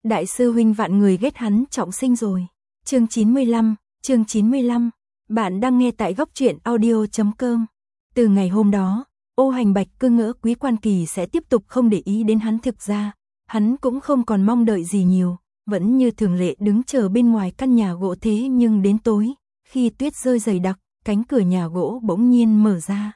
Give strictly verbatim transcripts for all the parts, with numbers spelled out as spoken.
đại sư huynh vạn người ghét hắn trọng sinh rồi. Chương chín mươi lăm, chương chín mươi lăm. Bạn đang nghe tại góc truyện audio chấm com. Từ ngày hôm đó, Ô Hành Bạch cứ ngỡ Quý Quan Kỳ sẽ tiếp tục không để ý đến hắn, thực ra hắn cũng không còn mong đợi gì nhiều, vẫn như thường lệ đứng chờ bên ngoài căn nhà gỗ. Thế nhưng đến tối, khi tuyết rơi dày đặc, cánh cửa nhà gỗ bỗng nhiên mở ra.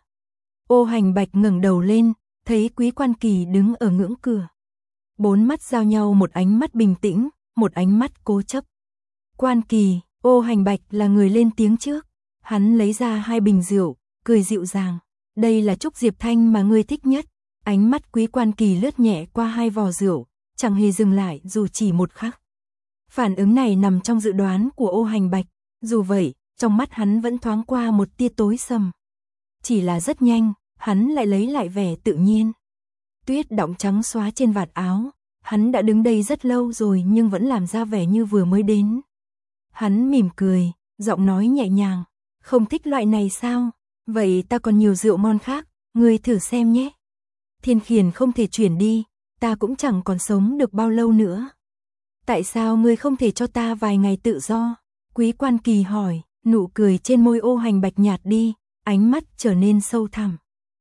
Ô Hành Bạch ngẩng đầu lên, thấy Quý Quan Kỳ đứng ở ngưỡng cửa. Bốn mắt giao nhau, một ánh mắt bình tĩnh, một ánh mắt cố chấp. Quan Kỳ, Ô Hành Bạch là người lên tiếng trước. Hắn lấy ra hai bình rượu, cười dịu dàng. Đây là trúc diệp thanh mà ngươi thích nhất. Ánh mắt Quý Quan Kỳ lướt nhẹ qua hai vò rượu, chẳng hề dừng lại dù chỉ một khắc. Phản ứng này nằm trong dự đoán của Ô Hành Bạch, dù vậy, trong mắt hắn vẫn thoáng qua một tia tối sầm. Chỉ là rất nhanh, hắn lại lấy lại vẻ tự nhiên. Tuyết đọng trắng xóa trên vạt áo, hắn đã đứng đây rất lâu rồi nhưng vẫn làm ra vẻ như vừa mới đến. Hắn mỉm cười, giọng nói nhẹ nhàng, không thích loại này sao? Vậy ta còn nhiều rượu ngon khác, ngươi thử xem nhé. Thiên Khiển không thể chuyển đi, ta cũng chẳng còn sống được bao lâu nữa. Tại sao ngươi không thể cho ta vài ngày tự do? Quý Quan Kỳ hỏi, nụ cười trên môi Ô Hành Bạch nhạt đi, ánh mắt trở nên sâu thẳm.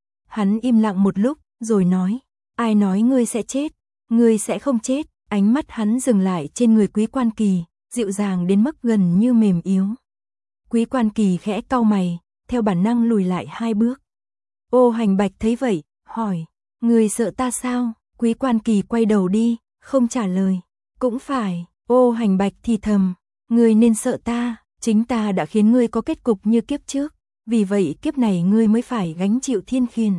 Hắn im lặng một lúc, rồi nói, ai nói ngươi sẽ chết? Ngươi sẽ không chết. Ánh mắt hắn dừng lại trên người Quý Quan Kỳ, dịu dàng đến mức gần như mềm yếu. Quý Quan Kỳ khẽ cau mày, theo bản năng lùi lại hai bước. Ô Hành Bạch thấy vậy, hỏi, ngươi sợ ta sao? Quý Quan Kỳ quay đầu đi, không trả lời. Cũng phải, Ô Hành Bạch thì thầm, ngươi nên sợ ta, chính ta đã khiến ngươi có kết cục như kiếp trước, vì vậy kiếp này ngươi mới phải gánh chịu Thiên Khiển.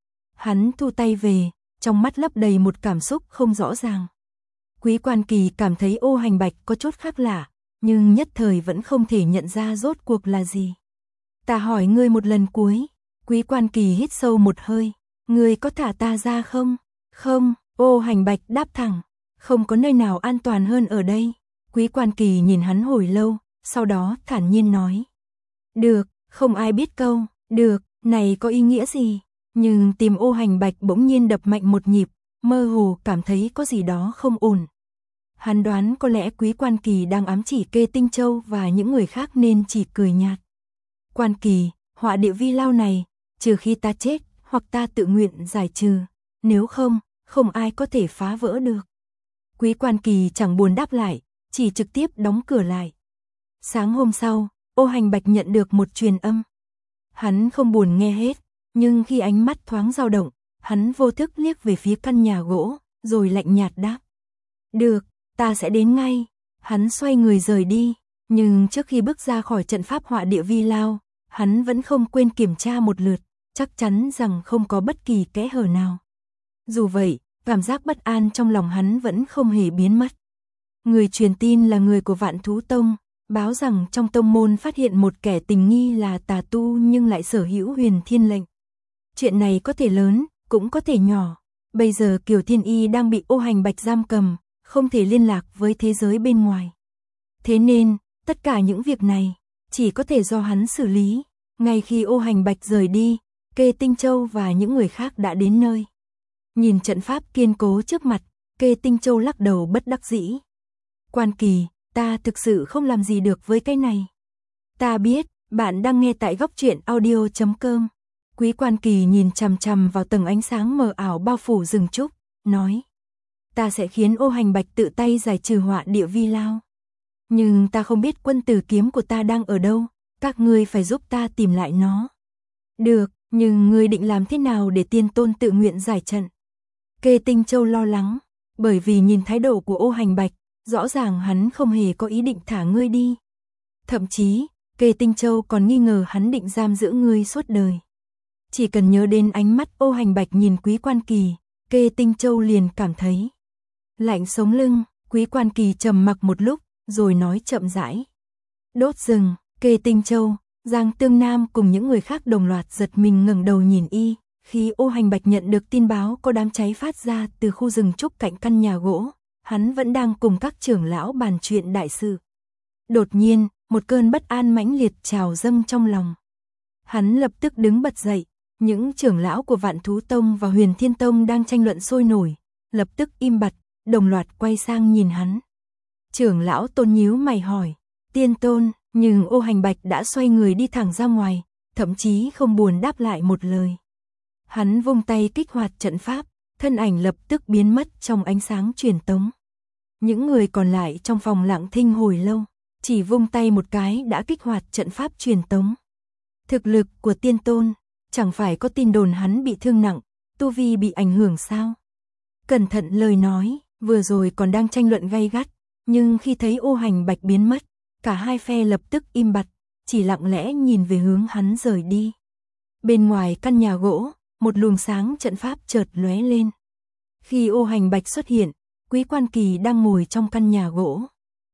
Hắn thu tay về, trong mắt lấp đầy một cảm xúc không rõ ràng. Quý Quan Kỳ cảm thấy Ô Hành Bạch có chút khác lạ, nhưng nhất thời vẫn không thể nhận ra rốt cuộc là gì. Ta hỏi ngươi một lần cuối. Quý Quan Kỳ hít sâu một hơi, ngươi có thả ta ra không? Không, Ô Hành Bạch đáp thẳng, không có nơi nào an toàn hơn ở đây. Quý Quan Kỳ nhìn hắn hồi lâu, sau đó thản nhiên nói, được, không ai biết câu được này có ý nghĩa gì. Nhưng tim Ô Hành Bạch bỗng nhiên đập mạnh một nhịp, mơ hồ cảm thấy có gì đó không ổn. Hắn đoán có lẽ Quý Quan Kỳ đang ám chỉ Kê Tinh Châu và những người khác nên chỉ cười nhạt. Quan Kỳ, họa địa vi lao này, trừ khi ta chết, hoặc ta tự nguyện giải trừ, nếu không, không ai có thể phá vỡ được. Quý Quan Kỳ chẳng buồn đáp lại, chỉ trực tiếp đóng cửa lại. Sáng hôm sau, Ô Hành Bạch nhận được một truyền âm. Hắn không buồn nghe hết, nhưng khi ánh mắt thoáng dao động, hắn vô thức liếc về phía căn nhà gỗ, rồi lạnh nhạt đáp, được, ta sẽ đến ngay. Hắn xoay người rời đi, nhưng trước khi bước ra khỏi trận pháp họa địa vi lao, hắn vẫn không quên kiểm tra một lượt, chắc chắn rằng không có bất kỳ kẽ hở nào. Dù vậy, cảm giác bất an trong lòng hắn vẫn không hề biến mất. Người truyền tin là người của Vạn Thú Tông, báo rằng trong tông môn phát hiện một kẻ tình nghi là tà tu nhưng lại sở hữu huyền thiên lệnh. Chuyện này có thể lớn, cũng có thể nhỏ. Bây giờ Kiều Thiên Y đang bị Ô Hành Bạch giam cầm, không thể liên lạc với thế giới bên ngoài. Thế nên, tất cả những việc này, chỉ có thể do hắn xử lý. Ngay khi Ô Hành Bạch rời đi, Kê Tinh Châu và những người khác đã đến nơi. Nhìn trận pháp kiên cố trước mặt, Kê Tinh Châu lắc đầu bất đắc dĩ. Quan Kỳ, ta thực sự không làm gì được với cái này. Ta biết, bạn đang nghe tại góc truyện audio chấm com. Quý Quan Kỳ nhìn chằm chằm vào tầng ánh sáng mờ ảo bao phủ rừng trúc, nói, ta sẽ khiến Ô Hành Bạch tự tay giải trừ họa địa vi lao. Nhưng ta không biết quân tử kiếm của ta đang ở đâu, các ngươi phải giúp ta tìm lại nó. Được, nhưng ngươi định làm thế nào để tiên tôn tự nguyện giải trận? Kê Tinh Châu lo lắng, bởi vì nhìn thái độ của Ô Hành Bạch, rõ ràng hắn không hề có ý định thả ngươi đi. Thậm chí, Kê Tinh Châu còn nghi ngờ hắn định giam giữ ngươi suốt đời. Chỉ cần nhớ đến ánh mắt Ô Hành Bạch nhìn Quý Quan Kỳ, Kê Tinh Châu liền cảm thấy lạnh sống lưng. Quý Quan Kỳ trầm mặc một lúc, rồi nói chậm rãi, đốt rừng. Kê Tinh Châu, Giang Tương Nam cùng những người khác đồng loạt giật mình ngẩng đầu nhìn y. Khi Ô Hành Bạch nhận được tin báo có đám cháy phát ra từ khu rừng trúc cạnh căn nhà gỗ, hắn vẫn đang cùng các trưởng lão bàn chuyện đại sự. Đột nhiên, một cơn bất an mãnh liệt trào dâng trong lòng. Hắn lập tức đứng bật dậy, những trưởng lão của Vạn Thú Tông và Huyền Thiên Tông đang tranh luận sôi nổi, lập tức im bặt, đồng loạt quay sang nhìn hắn. Trưởng lão Tôn nhíu mày hỏi, Tiên Tôn, nhưng Ô Hành Bạch đã xoay người đi thẳng ra ngoài, thậm chí không buồn đáp lại một lời. Hắn vung tay kích hoạt trận pháp, thân ảnh lập tức biến mất trong ánh sáng truyền tống. Những người còn lại trong phòng lặng thinh hồi lâu, chỉ vung tay một cái đã kích hoạt trận pháp truyền tống. Thực lực của Tiên Tôn, chẳng phải có tin đồn hắn bị thương nặng, tu vi bị ảnh hưởng sao? Cẩn thận lời nói, vừa rồi còn đang tranh luận gay gắt, nhưng khi thấy Ô Hành Bạch biến mất, cả hai phe lập tức im bặt, chỉ lặng lẽ nhìn về hướng hắn rời đi. Bên ngoài căn nhà gỗ, một luồng sáng trận pháp chợt lóe lên. Khi Ô Hành Bạch xuất hiện, Quý Quan Kỳ đang ngồi trong căn nhà gỗ.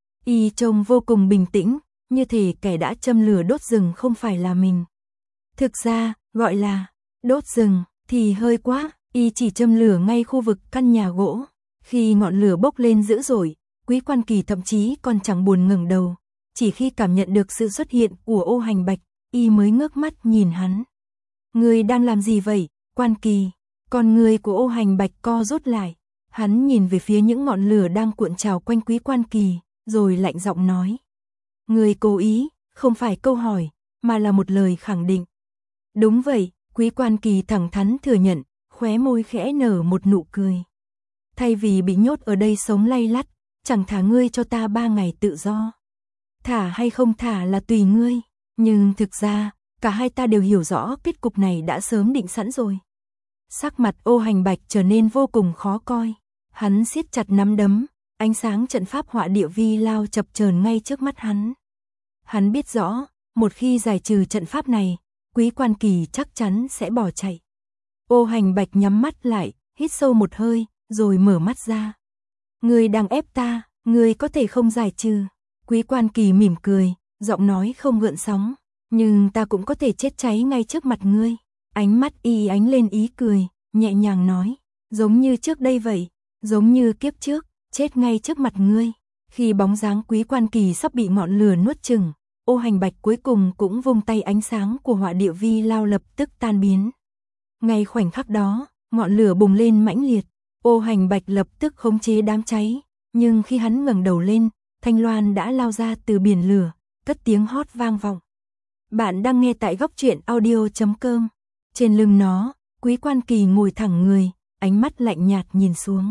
Y trông vô cùng bình tĩnh, như thể kẻ đã châm lửa đốt rừng không phải là mình. Thực ra, gọi là đốt rừng thì hơi quá, y chỉ châm lửa ngay khu vực căn nhà gỗ. Khi ngọn lửa bốc lên dữ dội, Quý Quan Kỳ thậm chí còn chẳng buồn ngẩng đầu, chỉ khi cảm nhận được sự xuất hiện của Ô Hành Bạch, y mới ngước mắt nhìn hắn. Ngươi đang làm gì vậy, Quan Kỳ? Con người của Ô Hành Bạch co rút lại, hắn nhìn về phía những ngọn lửa đang cuộn trào quanh Quý Quan Kỳ, rồi lạnh giọng nói. Ngươi cố ý, không phải câu hỏi, mà là một lời khẳng định. Đúng vậy, Quý Quan Kỳ thẳng thắn thừa nhận, khóe môi khẽ nở một nụ cười. Thay vì bị nhốt ở đây sống lay lắt, chẳng thả ngươi cho ta ba ngày tự do. Thả hay không thả là tùy ngươi, nhưng thực ra, cả hai ta đều hiểu rõ kết cục này đã sớm định sẵn rồi. Sắc mặt Ô Hành Bạch trở nên vô cùng khó coi, hắn siết chặt nắm đấm, ánh sáng trận pháp họa địa vi lao chập chờn ngay trước mắt hắn. Hắn biết rõ, một khi giải trừ trận pháp này, Quý Quan Kỳ chắc chắn sẽ bỏ chạy. Ô Hành Bạch nhắm mắt lại, hít sâu một hơi, rồi mở mắt ra. Ngươi đang ép ta, ngươi có thể không giải trừ. Quý Quan Kỳ mỉm cười, giọng nói không gợn sóng, nhưng ta cũng có thể chết cháy ngay trước mặt ngươi. Ánh mắt y ánh lên ý cười, nhẹ nhàng nói, giống như trước đây vậy, giống như kiếp trước, chết ngay trước mặt ngươi. Khi bóng dáng Quý Quan Kỳ sắp bị ngọn lửa nuốt chửng, Ô Hành Bạch cuối cùng cũng vung tay, ánh sáng của họa địa vi lao lập tức tan biến. Ngay khoảnh khắc đó, ngọn lửa bùng lên mãnh liệt, Ô Hành Bạch lập tức khống chế đám cháy, nhưng khi hắn ngẩng đầu lên, Thanh Loan đã lao ra từ biển lửa, cất tiếng hót vang vọng. Bạn đang nghe tại góc truyện audio chấm com. Trên lưng nó, Quý Quan Kỳ ngồi thẳng người, ánh mắt lạnh nhạt nhìn xuống.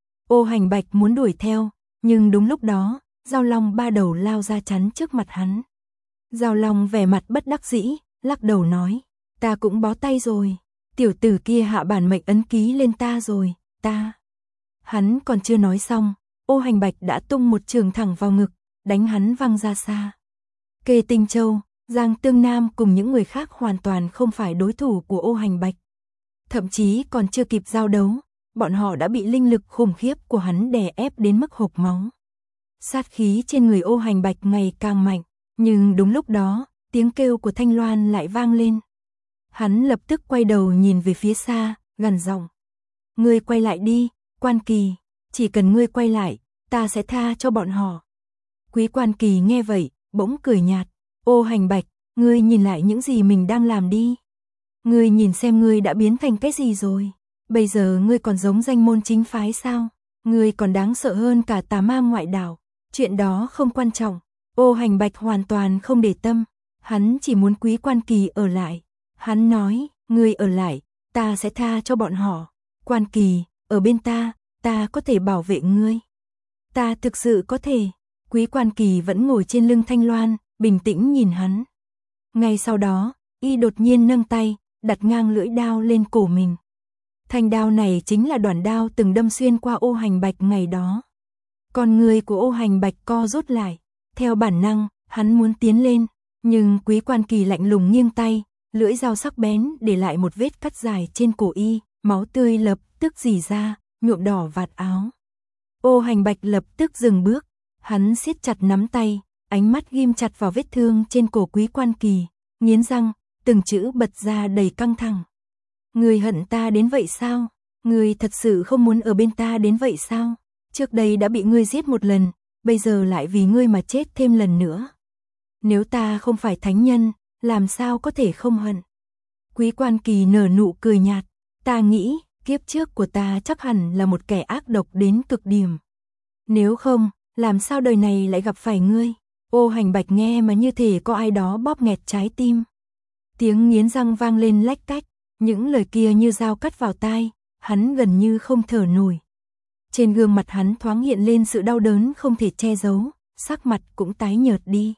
Ô Hành Bạch muốn đuổi theo, nhưng đúng lúc đó, Giao Long ba đầu lao ra chắn trước mặt hắn. Giao Long vẻ mặt bất đắc dĩ, lắc đầu nói, ta cũng bó tay rồi, tiểu tử kia hạ bản mệnh ấn ký lên ta rồi, ta. Hắn còn chưa nói xong, Ô Hành Bạch đã tung một trường thẳng vào ngực, đánh hắn văng ra xa. Kê Tinh Châu, Giang Tương Nam cùng những người khác hoàn toàn không phải đối thủ của Ô Hành Bạch. Thậm chí còn chưa kịp giao đấu, bọn họ đã bị linh lực khủng khiếp của hắn đè ép đến mức hộc máu. Sát khí trên người Ô Hành Bạch ngày càng mạnh, nhưng đúng lúc đó, tiếng kêu của Thanh Loan lại vang lên. Hắn lập tức quay đầu nhìn về phía xa, gằn giọng. Ngươi quay lại đi, Quan Kỳ, chỉ cần ngươi quay lại, ta sẽ tha cho bọn họ. Quý Quan Kỳ nghe vậy, bỗng cười nhạt. Ô Hành Bạch, ngươi nhìn lại những gì mình đang làm đi. Ngươi nhìn xem ngươi đã biến thành cái gì rồi. Bây giờ ngươi còn giống danh môn chính phái sao? Ngươi còn đáng sợ hơn cả tà ma ngoại đạo. Chuyện đó không quan trọng. Ô Hành Bạch hoàn toàn không để tâm. Hắn chỉ muốn Quý Quan Kỳ ở lại. Hắn nói, ngươi ở lại, ta sẽ tha cho bọn họ. Quan Kỳ, ở bên ta, ta có thể bảo vệ ngươi. Ta thực sự có thể. Quý Quan Kỳ vẫn ngồi trên lưng Thanh Loan, bình tĩnh nhìn hắn. Ngay sau đó, y đột nhiên nâng tay, đặt ngang lưỡi đao lên cổ mình. Thanh đao này chính là đoạn đao từng đâm xuyên qua Ô Hành Bạch ngày đó. Con người của Ô Hành Bạch co rút lại, theo bản năng, hắn muốn tiến lên, nhưng Quý Quan Kỳ lạnh lùng nghiêng tay, lưỡi dao sắc bén để lại một vết cắt dài trên cổ y, máu tươi lập tức rỉ ra, nhuộm đỏ vạt áo. Ô Hành Bạch lập tức dừng bước, hắn siết chặt nắm tay, ánh mắt ghim chặt vào vết thương trên cổ Quý Quan Kỳ, nghiến răng, từng chữ bật ra đầy căng thẳng. Ngươi hận ta đến vậy sao? Ngươi thật sự không muốn ở bên ta đến vậy sao? Trước đây đã bị ngươi giết một lần, bây giờ lại vì ngươi mà chết thêm lần nữa. Nếu ta không phải thánh nhân, làm sao có thể không hận? Quý Quan Kỳ nở nụ cười nhạt, ta nghĩ, kiếp trước của ta chắc hẳn là một kẻ ác độc đến cực điểm. Nếu không, làm sao đời này lại gặp phải ngươi? Ô Hành Bạch nghe mà như thể có ai đó bóp nghẹt trái tim. Tiếng nghiến răng vang lên lách cách, những lời kia như dao cắt vào tai, hắn gần như không thở nổi. Trên gương mặt hắn thoáng hiện lên sự đau đớn không thể che giấu, sắc mặt cũng tái nhợt đi.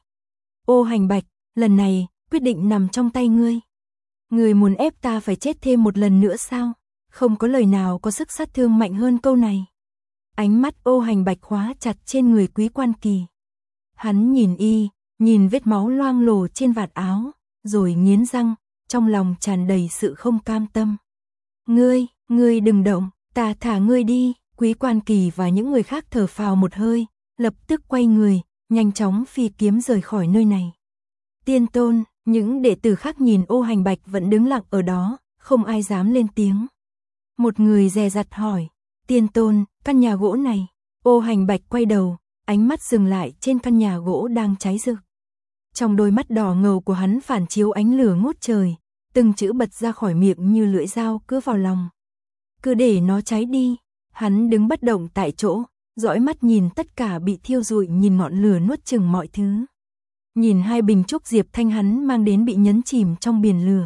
Ô Hành Bạch, lần này, quyết định nằm trong tay ngươi. Ngươi muốn ép ta phải chết thêm một lần nữa sao? Không có lời nào có sức sát thương mạnh hơn câu này. Ánh mắt Ô Hành Bạch khóa chặt trên người Quý Quan Kỳ. Hắn nhìn y, nhìn vết máu loang lổ trên vạt áo, rồi nghiến răng, trong lòng tràn đầy sự không cam tâm. Ngươi, ngươi đừng động, ta thả ngươi đi. Quý Quan Kỳ và những người khác thở phào một hơi, lập tức quay người, nhanh chóng phi kiếm rời khỏi nơi này. Tiên Tôn, những đệ tử khác nhìn Ô Hành Bạch vẫn đứng lặng ở đó, không ai dám lên tiếng. Một người dè dặt hỏi, Tiên Tôn, căn nhà gỗ này. Ô Hành Bạch quay đầu, ánh mắt dừng lại trên căn nhà gỗ đang cháy rực. Trong đôi mắt đỏ ngầu của hắn phản chiếu ánh lửa ngút trời, từng chữ bật ra khỏi miệng như lưỡi dao cứa vào lòng. Cứ để nó cháy đi. Hắn đứng bất động tại chỗ, dõi mắt nhìn tất cả bị thiêu rụi, nhìn ngọn lửa nuốt chửng mọi thứ. Nhìn hai bình trúc Diệp Thanh hắn mang đến bị nhấn chìm trong biển lửa.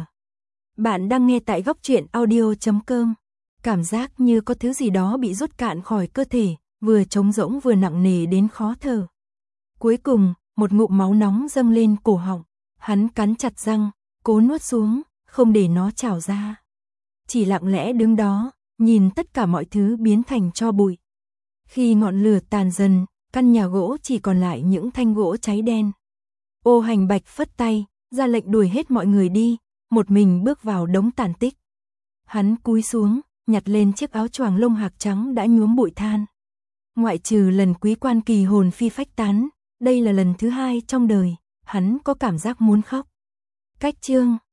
Bạn đang nghe tại góc truyện audio chấm com. Cảm giác như có thứ gì đó bị rút cạn khỏi cơ thể, vừa trống rỗng vừa nặng nề đến khó thở. Cuối cùng, một ngụm máu nóng dâng lên cổ họng. Hắn cắn chặt răng, cố nuốt xuống, không để nó trào ra. Chỉ lặng lẽ đứng đó, nhìn tất cả mọi thứ biến thành tro bụi. Khi ngọn lửa tàn dần, căn nhà gỗ chỉ còn lại những thanh gỗ cháy đen. Ô Hành Bạch phất tay, ra lệnh đuổi hết mọi người đi, một mình bước vào đống tàn tích. Hắn cúi xuống, nhặt lên chiếc áo choàng lông hạc trắng đã nhuốm bụi than. Ngoại trừ lần Quý Quan Kỳ hồn phi phách tán, đây là lần thứ hai trong đời, hắn có cảm giác muốn khóc. Cách chương